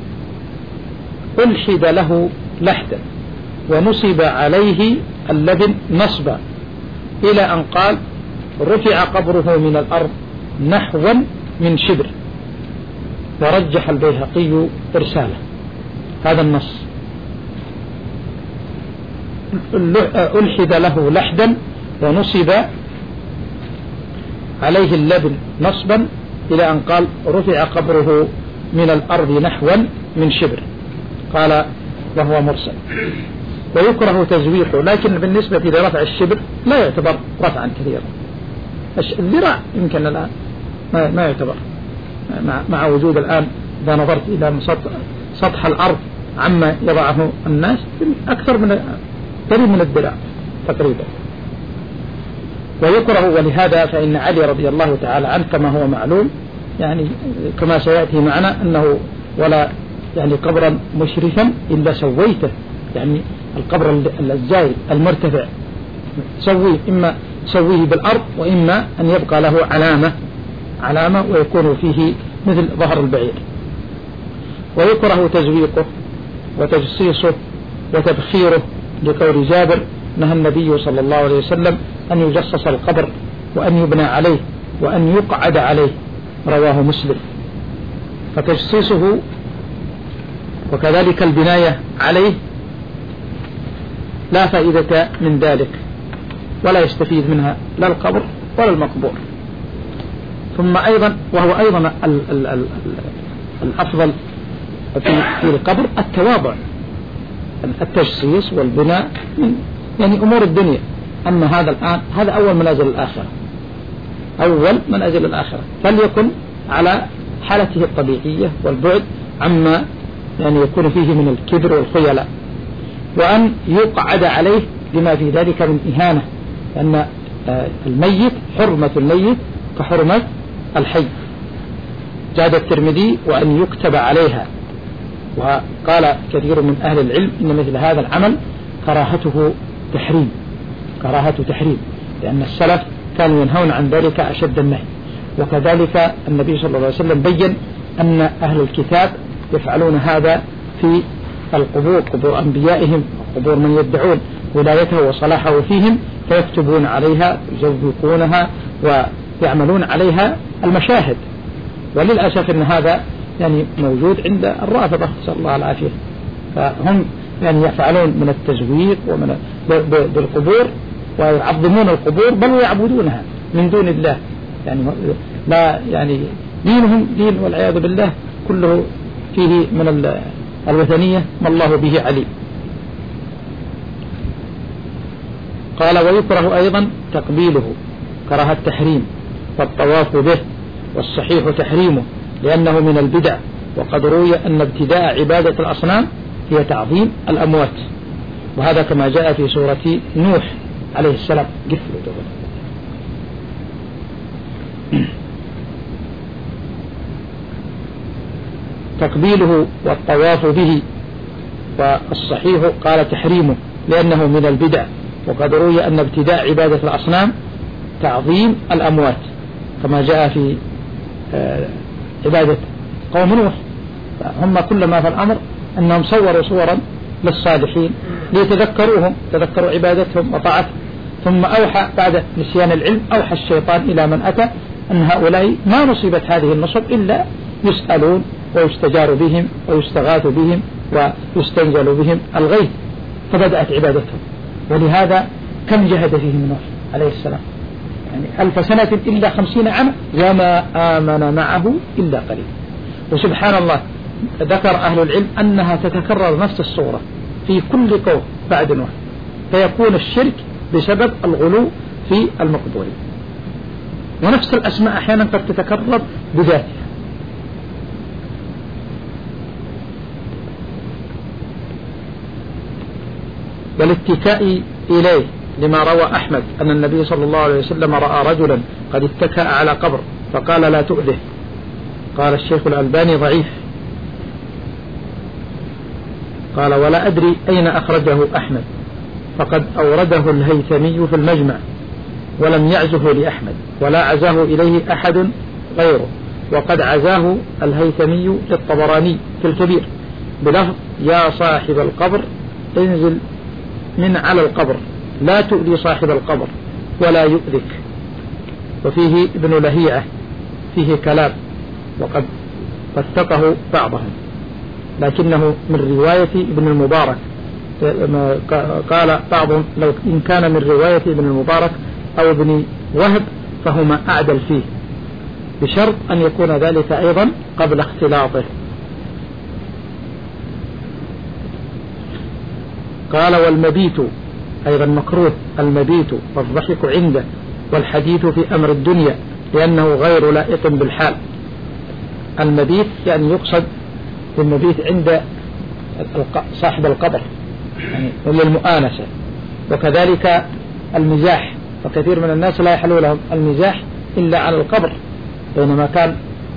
ألحد له لحدا ونصب عليه اللبن نصبا، إلى أن قال رفع قبره من الأرض نحوا من شبر. ورجح البيهقي إرساله هذا النص، ألحد له لحدا ونصب عليه اللبن نصبا، إلى أن قال رفع قبره من الأرض نحوا من شبر، قال وهو مرسل. ويكره تزويحه، لكن بالنسبة لرفع الشبر لا يعتبر رفعا كثيرا، الذراع يمكن الآن ما, ما يعتبر، مع, مع وجود الآن إذا نظرت إلى سطح الأرض عما يضعه الناس أكثر من قريب من الذراع تقريبا. ويكره، ولهذا فإن علي رضي الله تعالى عنه كما هو معلوم يعني كما سيأتي معنا أنه ولا يعني قبرا مشرفا إلا سويته، يعني القبر الزائل المرتفع سويه، إما سويه بالأرض وإما أن يبقى له علامة علامة ويكون فيه مثل ظهر البعير. ويكره تزويقه وتجصيصه وتبخيره، لقول جابر نهى النبي صلى الله عليه وسلم أن يجصص القبر وأن يبنى عليه وأن يقعد عليه، رواه مسلم. فتجصيصه وكذلك البناية عليه لا فائدة من ذلك، ولا يستفيد منها لا القبر ولا المقبور. ثم أيضا وهو أيضا ال ال ال الأفضل في, في القبر التواضع، التجصيص والبناء من يعني أمور الدنيا. أما هذا الآن هذا أول منازل الآخرة، أول منازل الآخرة، فليكن على حالته الطبيعية والبعد عما يعني يكون فيه من الكبر والخيلاء، وأن يقعد عليه لما في ذلك من إهانة، لأن الميت حرمة الميت كحرمة الحي. زاد الترمذي وأن يكتب عليها. وقال كثير من أهل العلم إن مثل هذا العمل كراهته تحريم، كراهة تحريم، لأن السلف كانوا ينهون عن ذلك أشد النهي. وكذلك النبي صلى الله عليه وسلم بين أن أهل الكتاب يفعلون هذا في القبور، قبور أنبيائهم وقبور من يدعون ولايته وصلاحه فيهم، فيكتبون عليها يزوقونها ويعملون عليها المشاهد. وللأسف أن هذا يعني موجود عند الرافضة، نسأل الله العافية. فهم يعني يفعلون من التزويق ومن بالقبور ويعظمون القبور، بل ويعبدونها من دون الله، يعني لا يعني دينهم دين والعياذ بالله كله فيه من الوثنية ما الله به عليم. قال ويكره أيضا تقبيله، كره التحريم، والطواف به، والصحيح تحريمه لأنه من البدع. وقد روي أن ابتداء عبادة الأصنام هي تعظيم الأموات، وهذا كما جاء في سورة نوح عليه السلام. تقبيله والطواف به، والصحيح قال تحريمه لأنه من البدع. وقد روي أن ابتداء عبادة الأصنام تعظيم الأموات، كما جاء في عبادة قوم نوح. هم كل ما في الأمر أنهم صوروا صورا للصالحين ليتذكروهم، تذكروا عبادتهم وطاعتهم. ثم أوحى بعد نسيان العلم أوحى الشيطان إلى من أتى أن هؤلاء ما نصبت هذه النصب إلا يسألون ويستجار بهم ويستغاث بهم ويستنزل بهم الغيث، فبدأت عبادتهم. ولهذا كم جهد فيهم نوح عليه السلام، يعني ألف سنة إلا خمسين عاما، وما آمن معه إلا قليل. وسبحان الله ذكر أهل العلم أنها تتكرر نفس الصورة في كل قوم بعد نوح، فيكون الشرك بسبب الغلو في المقبورين. ونفس الأسماء أحيانا قد تتكرر بذاتها. والاتكاء إليه لما روى أحمد أن النبي صلى الله عليه وسلم رأى رجلا قد اتكأ على قبر فقال لا تؤذه. قال الشيخ الألباني ضعيف. قال ولا أدري أين أخرجه أحمد، فقد أورده الهيثمي في المجمع ولم يعزه لأحمد ولا عزاه إليه أحد غيره. وقد عزاه الهيثمي للطبراني في الكبير بلفظ يا صاحب القبر انزل من على القبر لا تؤذي صاحب القبر ولا يؤذك. وفيه ابن لهيعة فيه كلام وقد وثقه بعضهم، لكنه من رواية ابن المبارك. قال بعضهم لو إن كان من رواية ابن المبارك أو ابن وهب فهما أعدل فيه، بشرط أن يكون ذلك أيضا قبل اختلاطه. قال والمبيت أيضا مكروه، المبيت والضحك عنده والحديث في أمر الدنيا لأنه غير لائق بالحال. المبيت يعني يقصد بالمبيت عند صاحب القبر يعني للمؤانسة. وكذلك المزاح، وكثير من الناس لا يحلو لهم المزاح إلا على القبر، بينما كان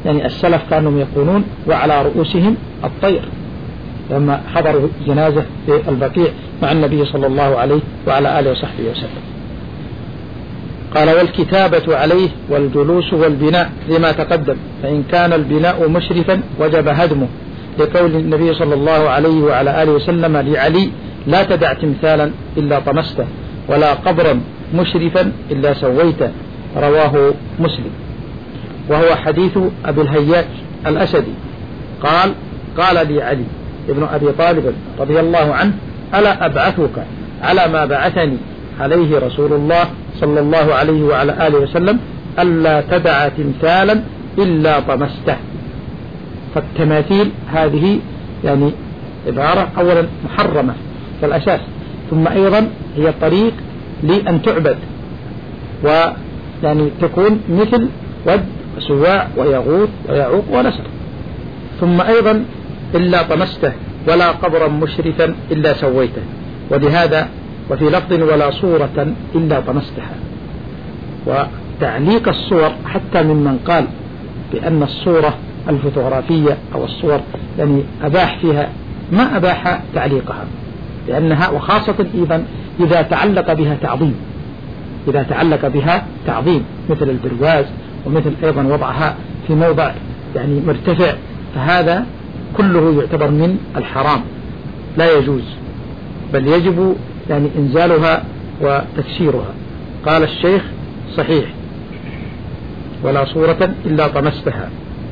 يعني السلف كانوا يقولون وعلى رؤوسهم الطير لما حضروا جنازة في البقيع مع النبي صلى الله عليه وعلى آله وصحبه وسلم. قال والكتابة عليه والجلوس والبناء لما تقدم، فإن كان البناء مشرفا وجب هدمه، لقول النبي صلى الله عليه وعلى آله وسلم لعلي لا تدع تمثالا إلا طمسته ولا قبرا مشرفا إلا سويته، رواه مسلم. وهو حديث أبي الهياج الأسدي قال قال لي علي ابن أبي طالب رضي الله عنه ألا أبعثك على ما بعثني عليه رسول الله صلى الله عليه وعلى آله وسلم ألا تدع تمثالا إلا طمسته. فالتماثيل هذه يعني عبارة أولا محرمة في الأساس، ثم أيضا هي طريق لأن تعبد ويعني تكون مثل ود وسواع ويغوث ويعوق ونسر. ثم أيضا إلا طمسته ولا قبرا مشرفا إلا سويته، ولهذا وفي لفظ ولا صورة إلا طمستها. وتعليق الصور حتى ممن قال بأن الصورة الفوتوغرافية أو الصور يعني أباح فيها، ما أباح تعليقها، لأنها وخاصة إذا إذا تعلق بها تعظيم إذا تعلق بها تعظيم مثل البرواز، ومثل أيضا وضعها في موضع يعني مرتفع، فهذا كله يعتبر من الحرام لا يجوز، بل يجب يعني إنزالها وتكسيرها. قال الشيخ صحيح ولا صورة إلا طمستها.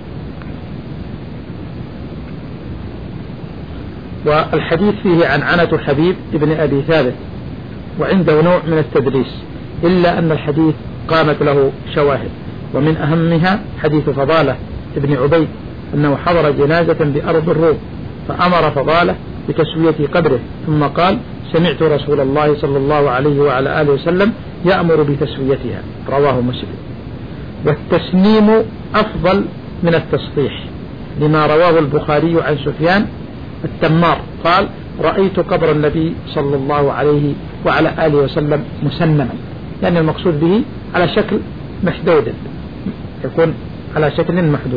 والحديث فيه عنعنة حبيب ابن أبي ثابت، وعنده نوع من التدليس، إلا أن الحديث قامت له شواهد، ومن أهمها حديث فضالة ابن عبيد أنه حضر جنازة بأرض الروم فأمر فضالة بتسوية قبره، ثم قال سمعت رسول الله صلى الله عليه وعلى آله وسلم يأمر بتسويتها، رواه مسلم. والتسنيم أفضل من التسطيح، لما رواه البخاري عن سفيان التمار قال رأيت قبر النبي صلى الله عليه وعلى آله وسلم مسنما، يعني المقصود به على شكل محدود، يكون على شكل محدود.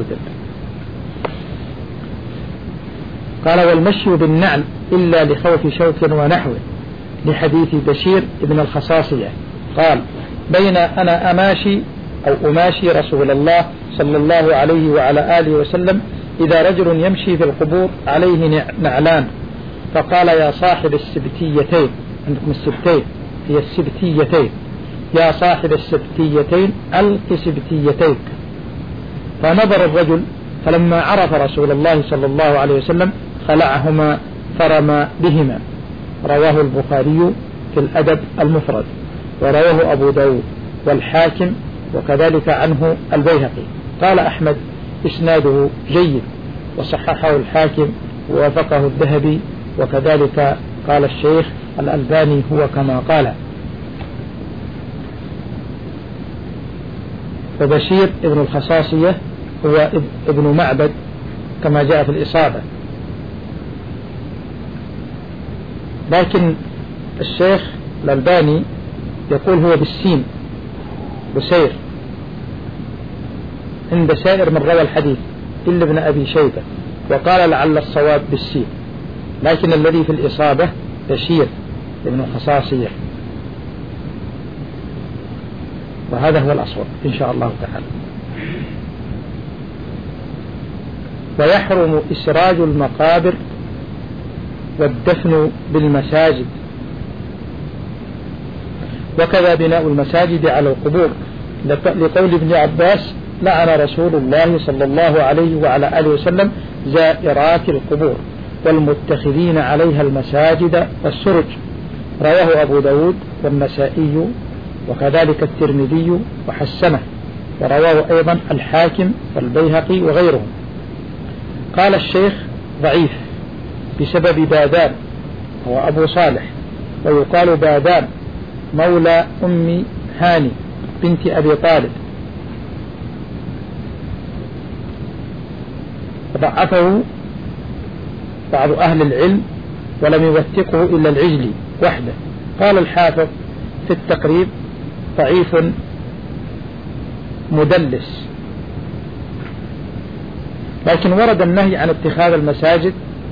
قال والمشي بالنعل إلا لخوف شوك ونحوه، لحديث بشير ابن الخصاصية قال بين أنا أماشي أو أماشي رسول الله صلى الله عليه وعلى آله وسلم إذا رجل يمشي في القبور عليه نعلان، فقال يا صاحب السبتيتين، عندكم السبتين هي السبتيتين، يا صاحب السبتيتين ألق سبتيتيك. فنظر الرجل فلما عرف رسول الله صلى الله عليه وسلم خلعهما فرمى بهما، رواه البخاري في الأدب المفرد، ورواه أبو داود والحاكم، وكذلك عنه البيهقي. قال أحمد إسناده جيد، وصححه الحاكم ووافقه الذهبي، وكذلك قال الشيخ الألباني هو كما قال. فبشير ابن الخصاصية هو ابن معبد كما جاء في الإصابة، لكن الشيخ الألباني يقول هو بالسين بسير عند سائر من روى الحديث إلا ابن أبي شيبة، وقال لعل الصواب بالسين، لكن الذي في الإصابة بشير ابن الخصاصية، وهذا هو الأصوب إن شاء الله تعالى. ويحرم إسراج المقابر والدفن بالمساجد، وكذا بناء المساجد على القبور، لقول ابن عباس لعن رسول الله صلى الله عليه وعلى آله وسلم زائرات القبور والمتخذين عليها المساجد والسرج، رواه أبو داود والنسائي وكذلك الترمذي وحسنه، ورواه أيضا الحاكم والبيهقي وغيرهم. قال الشيخ ضعيف بسبب بادان، هو أبو صالح، ويقال بادان مولى أم هاني بنت أبي طالب، ضعفه بعض أهل العلم ولم يوثقه إلا العجلي وحده. قال الحافظ في التقريب ضعيف مدلس، لكن ورد النهي عن اتخاذ المساجد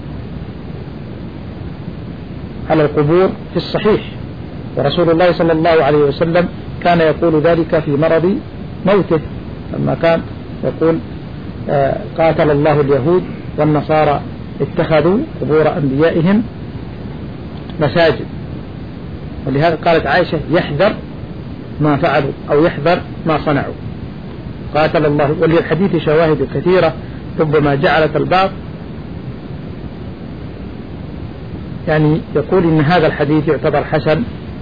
على القبور في الصحيح، ورسول الله صلى الله عليه وسلم كان يقول ذلك في مرض موته لما كان يقول آه قاتل الله اليهود والنصارى اتخذوا قبور أنبيائهم مساجد. ولهذا قالت عائشة يحذر ما فعلوا أو يحذر ما صنعوا، قاتل الله. وللحديث شواهد كثيرة ربما جعلت البعض يعني يقول إن هذا الحديث يعتبر حسن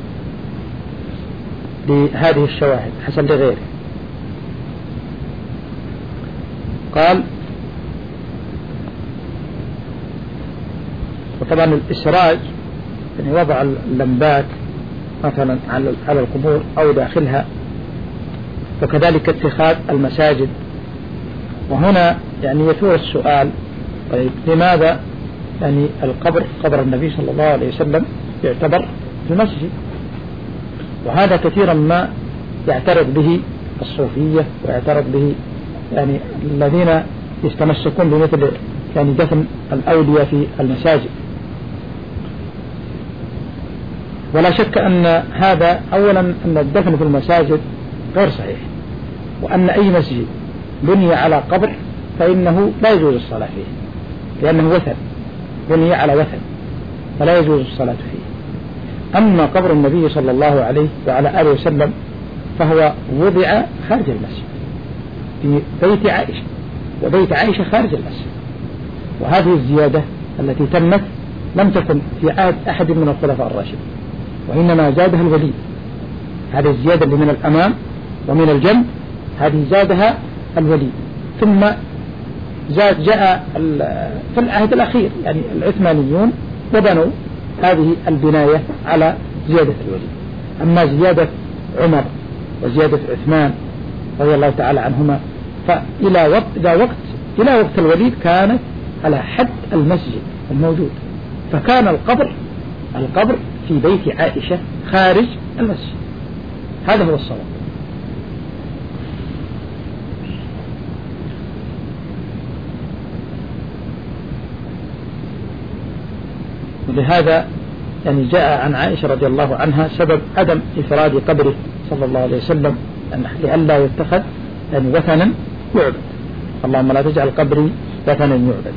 لهذه الشواهد، حسن لغيره. قال وطبعا الإسراج يعني وضع اللمبات مثلا على القبور أو داخلها، وكذلك اتخاذ المساجد. وهنا يعني يثور السؤال، طيب لماذا يعني القبر قبر النبي صلى الله عليه وسلم يعتبر في المسجد؟ وهذا كثيرا ما يعترض به الصوفية ويعترض به يعني الذين يتمسكون بمثل يعني دفن الأولياء في المساجد. ولا شك أن هذا أولا أن الدفن في المساجد غير صحيح، وأن أي مسجد بني على قبر فإنه لا يجوز الصلاة فيه، لأنه وثن بني على وثن فلا يجوز الصلاة فيه. أما قبر النبي صلى الله عليه وعلى آله وسلم فهو وضع خارج المسجد في بيت عائشة، وبيت عائشة خارج المسجد. وهذه الزيادة التي تمت لم تكن في عهد أحد من الخلفاء الراشدين، وإنما زادها الولي. هذه الزيادة اللي من الأمام ومن الجنب هذه زادها الولي. ثم زاد جاء في العهد الأخير يعني العثمانيون وبنوا هذه البناية على زيادة الولي. أما زيادة عمر وزيادة عثمان رضي الله تعالى عنهما فإلى وقت إلى وقت إلى وقت الوليد كانت على حد المسجد الموجود، فكان القبر القبر في بيت عائشة خارج المسجد. هذا هو الصواب. ولهذا يعني جاء عن عائشة رضي الله عنها سبب عدم إفراد قبره صلى الله عليه وسلم لئلا يتخذ يعني وثنا يعبد. اللهم لا تجعل قبري وثنا يعبد.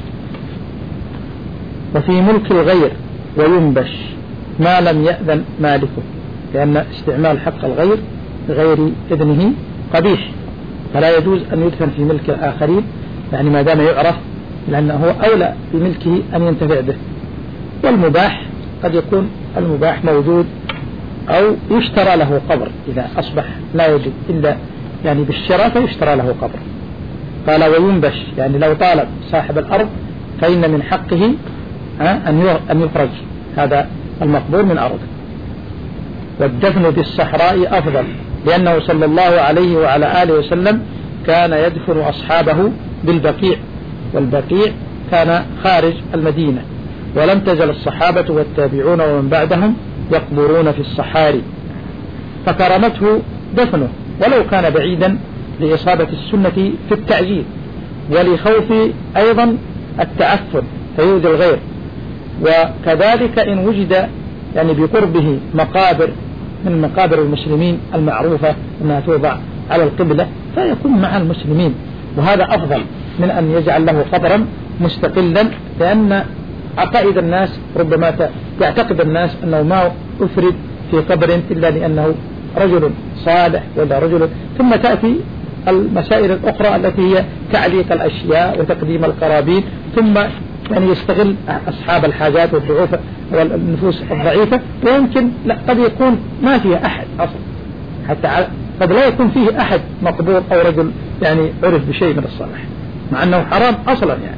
وفي ملك الغير وينبش ما لم يأذن مالكه، لأن استعمال حق الغير بغير إذنه قبيح، فلا يجوز أن يدفن في ملك الآخرين يعني ما دام يعرف، لأنه هو أولى بملكه أن ينتفع به. والمباح قد يكون المباح موجود أو يشترى له قبر، إذا أصبح لا يوجد إلا يعني بالشراء فيشترى له قبر. قال وينبش يعني لو طالب صاحب الأرض فإن من حقه أن يخرج هذا المقبور من أرضه. والدفن في الصحراء أفضل، لأنه صلى الله عليه وعلى آله وسلم كان يدفن أصحابه بالبقيع، والبقيع كان خارج المدينة، ولم تزل الصحابة والتابعون ومن بعدهم يقبرون في الصحاري، فكرمته دفنه ولو كان بعيدا لإصابة السنة في التعجيل، ولخوف أيضا التعفن فيؤذي الغير. وكذلك إن وجد يعني بقربه مقابر من مقابر المسلمين المعروفة أنها توضع على القبلة فيكون مع المسلمين، وهذا أفضل من أن يجعل له قبرا مستقلا، لأن عقائد الناس ربما يعتقد الناس أنه ما أفرد في قبر إلا لأنه رجل صالح ولا رجل، ثم تأتي المسائل الأخرى التي هي تعليق الأشياء وتقديم القرابين، ثم يعني يستغل أصحاب الحاجات والضعوف والنفوس الضعيفة، ويمكن لا قد يكون ما فيها أحد أصلا، حتى قد لا يكون فيه أحد مقبور أو رجل يعني عرف بشيء من الصلاح، مع أنه حرام أصلا يعني.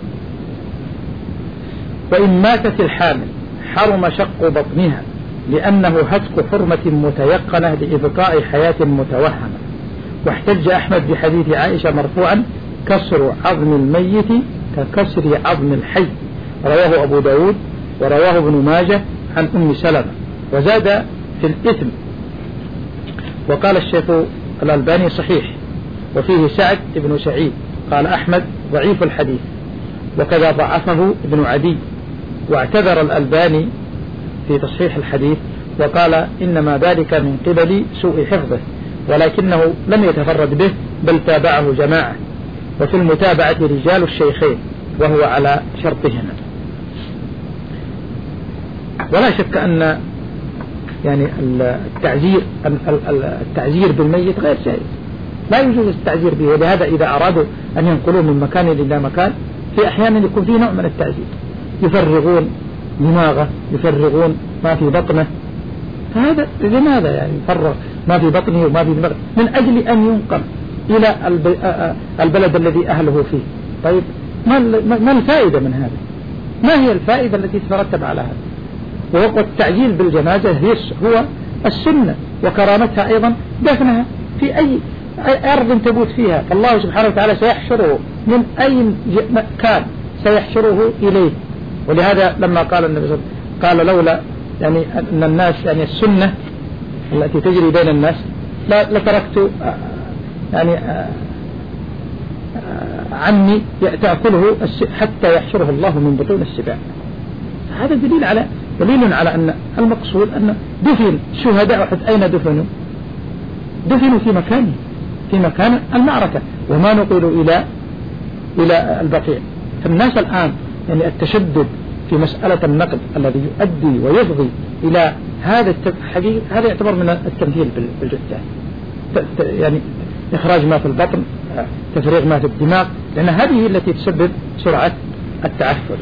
وإن ماتت الحامل حرم شق بطنها، لأنه هتك حرمة متيقنة لإبقاء حياة متوهمة. واحتج أحمد بحديث عائشة مرفوعا كسر عظم الميت ككسر عظم الحي، رواه أبو داود ورواه ابن ماجه عن أم سلمة. وزاد في الإثم، وقال الشيخ الألباني صحيح، وفيه سعد بن سعيد قال أحمد ضعيف الحديث، وكذا ضعفه ابن عدي، واعتذر الألباني في تصحيح الحديث وقال إنما ذلك من قبل سوء حفظه، ولكنه لم يتفرد به بل تابعه جماعة، وفي المتابعة رجال الشيخين وهو على شرطهما. ولا شك أن يعني التعزير التعزير بالميت غير جائز، لا يجوز التعزير به، ولهذا إذا أرادوا أن ينقلوه من مكان إلى مكان في أحيانا يكون فيه نوع من التعزير، يفرغون دماغه، يفرغون ما في بطنه، فهذا لماذا يعني يفرغ ما في بطنه وما في دماغه من أجل أن ينقل إلى البلد الذي أهله فيه؟ طيب ما الفائدة من هذا؟ ما هي الفائدة التي تترتب على هذا؟ والتعجيل بالجنازة هو السنة، وكرامتها أيضا دفنها في أي أرض تبوت فيها، فالله سبحانه وتعالى سيحشره من أي مكان سيحشره إليه. ولهذا لما قال النبي صلى الله عليه وسلم قال لولا يعني أن الناس يعني السنة التي تجري بين الناس لتركت يعني عمي تأكله حتى يحشره الله من بطون السباع. هذا دليل على دليل على أن المقصود أن دفن شهداء أحد أين دفنوا؟ دفنوا في مكانه، في مكان المعركة، وما نقولوا إلى إلى البقيع. فالناس الآن يعني التشدد في مسألة النقل الذي يؤدي ويفضي إلى هذا الحقيقة، هذا يعتبر من التمثيل بالجثات، يعني إخراج ما في البطن، تفريغ ما في الدماغ، لأن هذه التي تسبب سرعة التعفن.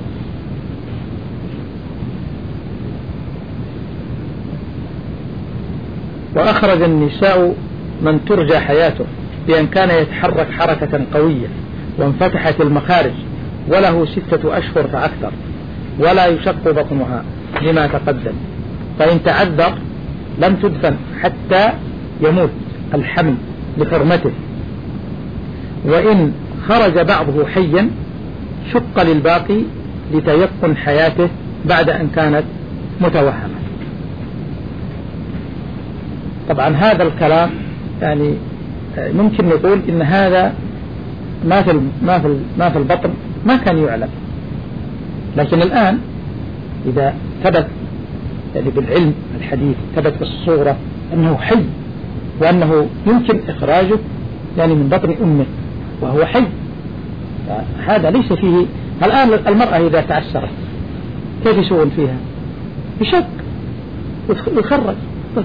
وأخرج النساء من ترجى حياته بأن كان يتحرك حركة قوية وانفتحت المخارج وله ستة أشهر فأكثر ولا يشق بطنها لما تقدم، فإن تعذر لم تدفن حتى يموت الحمل لحرمته، وإن خرج بعضه حيا شق للباقي لتيقن حياته بعد أن كانت متوهمة. طبعا هذا الكلام يعني ممكن نقول إن هذا ما في ما في ما في البطن ما كان يعلم، لكن الآن إذا ثبت يعني بالعلم الحديث ثبت بالصورة أنه حي وأنه يمكن إخراجه يعني من بطن أمه وهو حي، هذا ليس فيه. الآن المرأة إذا تعسرت كيف يسوون فيها؟ بشك ويخرج. طيب.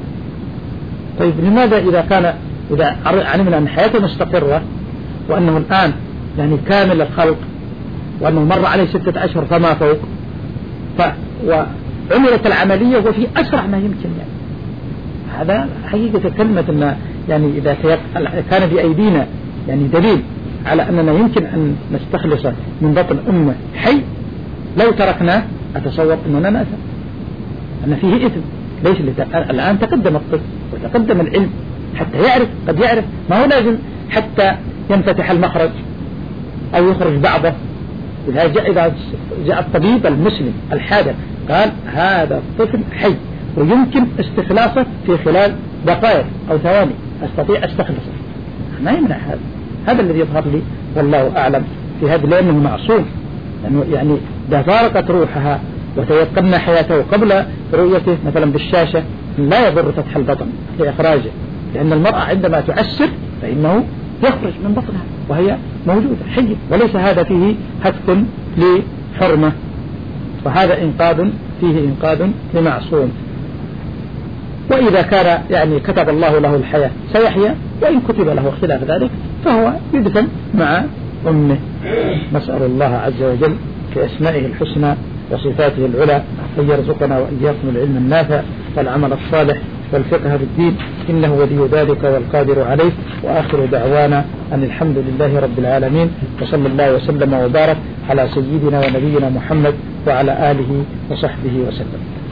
طيب لماذا إذا كان إذا علمنا أن حياته مستقرة وأنه الآن يعني كامل الخلق وأنه مر عليه ستة أشهر فما فوق، ف وعملت العملية وفي أسرع ما يمكن، يعني هذا حقيقة كلمة أن يعني إذا كان بأيدينا يعني دليل على أننا يمكن أن نستخلص من بطن أمه حي، لو تركناه أتصور أننا نأثم، أن فيه إثم. ليش الآن تقدم الطب وتقدم العلم حتى يعرف، قد يعرف ما هو لازم حتى ينفتح المخرج أو يخرج بعضه. إذا جاء, إذا جاء الطبيب المسلم الحاذق قال هذا الطفل حي ويمكن استخلاصه في خلال دقائق أو ثواني، أستطيع استخلصه، ما يمنع هذا. هذا الذي يظهر لي والله أعلم في هذا، لأنه معصوم، لأنه يعني إذا فارقت روحها وتيقنا حياته قبل رؤيته مثلا بالشاشة لا يضر فتح البطن لإخراجه، لأن المرأة عندما تعسر فإنه يخرج من بطنها وهي موجودة حي، وليس هذا فيه هتك لحرمة، وهذا إنقاذ فيه إنقاذ لمعصوم. وإذا كان يعني كتب الله له الحياة سيحيا، وإن كتب له خلاف ذلك فهو يدفن مع أمه. نسأل الله عز وجل في أسمائه الحسنى وصفاته العلى أن يرزقنا وإياكم العلم النافع والعمل الصالح والفقه في الدين، إنه ولي ذلك والقادر عليه. وآخر دعوانا أن الحمد لله رب العالمين، وصلى الله وسلم وبارك على سيدنا ونبينا محمد وعلى آله وصحبه وسلم.